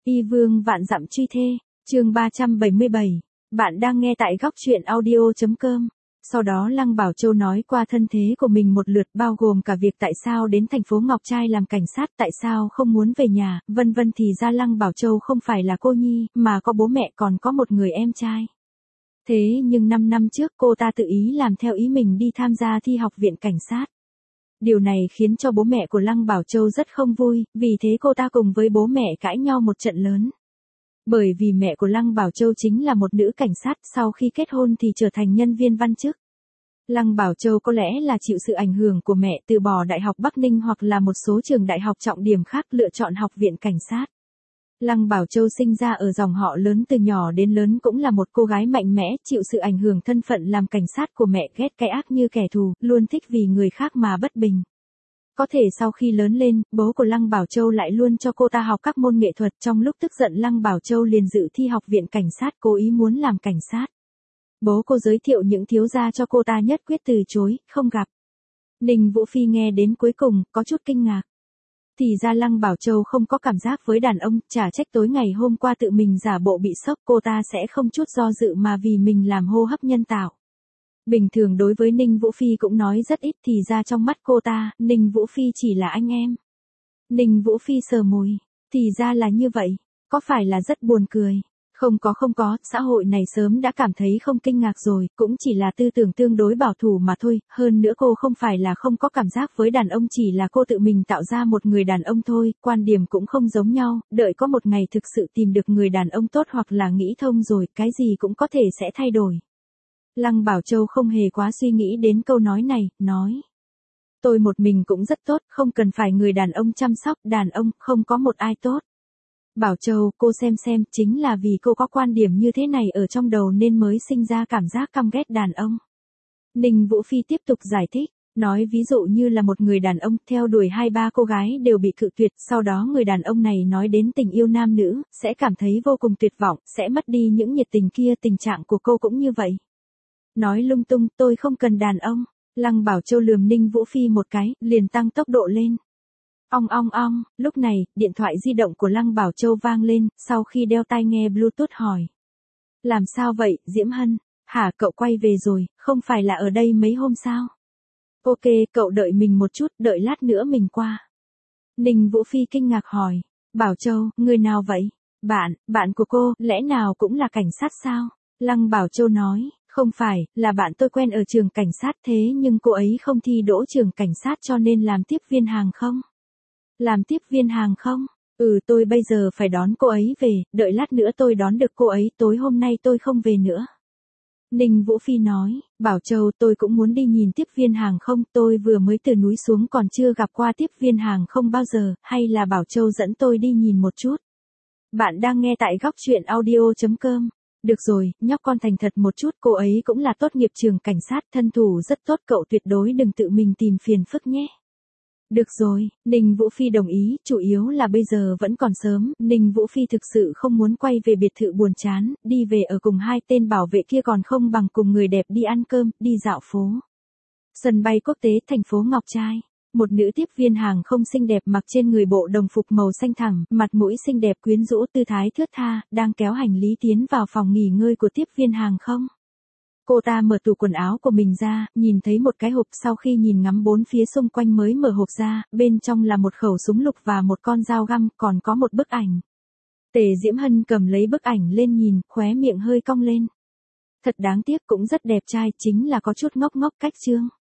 Y vương vạn dặm truy thê, chương 377. Bạn đang nghe tại góc truyện audio.com. Sau đó Lăng Bảo Châu nói qua thân thế của mình một lượt, bao gồm cả việc tại sao đến thành phố Ngọc Trai làm cảnh sát, tại sao không muốn về nhà, vân vân. Thì ra Lăng Bảo Châu không phải là cô nhi, mà có bố mẹ còn có một người em trai. Thế nhưng 5 năm trước cô ta tự ý làm theo ý mình đi tham gia thi học viện cảnh sát. Điều này khiến cho bố mẹ của Lăng Bảo Châu rất không vui, vì thế cô ta cùng với bố mẹ cãi nhau một trận lớn. Bởi vì mẹ của Lăng Bảo Châu chính là một nữ cảnh sát, sau khi kết hôn thì trở thành nhân viên văn chức. Lăng Bảo Châu có lẽ là chịu sự ảnh hưởng của mẹ, từ bỏ Đại học Bắc Ninh hoặc là một số trường đại học trọng điểm khác, lựa chọn học viện cảnh sát. Lăng Bảo Châu sinh ra ở dòng họ lớn, từ nhỏ đến lớn cũng là một cô gái mạnh mẽ, chịu sự ảnh hưởng thân phận làm cảnh sát của mẹ, ghét cái ác như kẻ thù, luôn thích vì người khác mà bất bình. Có thể sau khi lớn lên, bố của Lăng Bảo Châu lại luôn cho cô ta học các môn nghệ thuật, trong lúc tức giận Lăng Bảo Châu liền dự thi học viện cảnh sát, cố ý muốn làm cảnh sát. Bố cô giới thiệu những thiếu gia cho cô ta, nhất quyết từ chối, không gặp. Ninh Vũ Phi nghe đến cuối cùng, có chút kinh ngạc. Thì ra Lăng Bảo Châu không có cảm giác với đàn ông, chả trách tối ngày hôm qua tự mình giả bộ bị sốc, cô ta sẽ không chút do dự mà vì mình làm hô hấp nhân tạo. Bình thường đối với Ninh Vũ Phi cũng nói rất ít, thì ra trong mắt cô ta, Ninh Vũ Phi chỉ là anh em. Ninh Vũ Phi sờ môi, thì ra là như vậy, có phải là rất buồn cười? Không có, xã hội này sớm đã cảm thấy không kinh ngạc rồi, cũng chỉ là tư tưởng tương đối bảo thủ mà thôi, hơn nữa cô không phải là không có cảm giác với đàn ông, chỉ là cô tự mình tạo ra một người đàn ông thôi, quan điểm cũng không giống nhau, đợi có một ngày thực sự tìm được người đàn ông tốt hoặc là nghĩ thông rồi, cái gì cũng có thể sẽ thay đổi. Lăng Bảo Châu không hề quá suy nghĩ đến câu nói này, nói. Tôi một mình cũng rất tốt, không cần phải người đàn ông chăm sóc, đàn ông không có một ai tốt. Bảo Châu, cô xem, chính là vì cô có quan điểm như thế này ở trong đầu nên mới sinh ra cảm giác căm ghét đàn ông. Ninh Vũ Phi tiếp tục giải thích, nói ví dụ như là một người đàn ông theo đuổi 2-3 cô gái đều bị cự tuyệt, sau đó người đàn ông này nói đến tình yêu nam nữ, sẽ cảm thấy vô cùng tuyệt vọng, sẽ mất đi những nhiệt tình kia, tình trạng của cô cũng như vậy. Nói lung tung, tôi không cần đàn ông. Lăng Bảo Châu lườm Ninh Vũ Phi một cái, liền tăng tốc độ lên. Ong, lúc này, điện thoại di động của Lăng Bảo Châu vang lên, sau khi đeo tai nghe Bluetooth hỏi. Làm sao vậy, Diễm Hân? Hả, cậu quay về rồi, không phải là ở đây mấy hôm sao? Ok, cậu đợi mình một chút, đợi lát nữa mình qua. Ninh Vũ Phi kinh ngạc hỏi. Bảo Châu, người nào vậy? Bạn của cô, lẽ nào cũng là cảnh sát sao? Lăng Bảo Châu nói. Không phải, là bạn tôi quen ở trường cảnh sát, thế nhưng cô ấy không thi đỗ trường cảnh sát cho nên làm tiếp viên hàng không? Làm tiếp viên hàng không? Tôi bây giờ phải đón cô ấy về, đợi lát nữa tôi đón được cô ấy, tối hôm nay tôi không về nữa. Ninh Vũ Phi nói, Bảo Châu, tôi cũng muốn đi nhìn tiếp viên hàng không, tôi vừa mới từ núi xuống còn chưa gặp qua tiếp viên hàng không bao giờ, hay là Bảo Châu dẫn tôi đi nhìn một chút. Bạn đang nghe tại góc truyện audio.com. Được rồi, nhóc con thành thật một chút, cô ấy cũng là tốt nghiệp trường cảnh sát, thân thủ rất tốt, cậu tuyệt đối đừng tự mình tìm phiền phức nhé. Được rồi, Ninh Vũ Phi đồng ý, chủ yếu là bây giờ vẫn còn sớm, Ninh Vũ Phi thực sự không muốn quay về biệt thự buồn chán, đi về ở cùng hai tên bảo vệ kia còn không bằng cùng người đẹp đi ăn cơm, đi dạo phố. Sân bay quốc tế thành phố Ngọc Trai. Một nữ tiếp viên hàng không xinh đẹp mặc trên người bộ đồng phục màu xanh thẳm, mặt mũi xinh đẹp quyến rũ, tư thái thướt tha, đang kéo hành lý tiến vào phòng nghỉ ngơi của tiếp viên hàng không. Cô ta mở tủ quần áo của mình ra, nhìn thấy một cái hộp, sau khi nhìn ngắm bốn phía xung quanh mới mở hộp ra, bên trong là một khẩu súng lục và một con dao găm, còn có một bức ảnh. Tề Diễm Hân cầm lấy bức ảnh lên nhìn, khóe miệng hơi cong lên. Thật đáng tiếc, cũng rất đẹp trai, chính là có chút ngốc cách trương.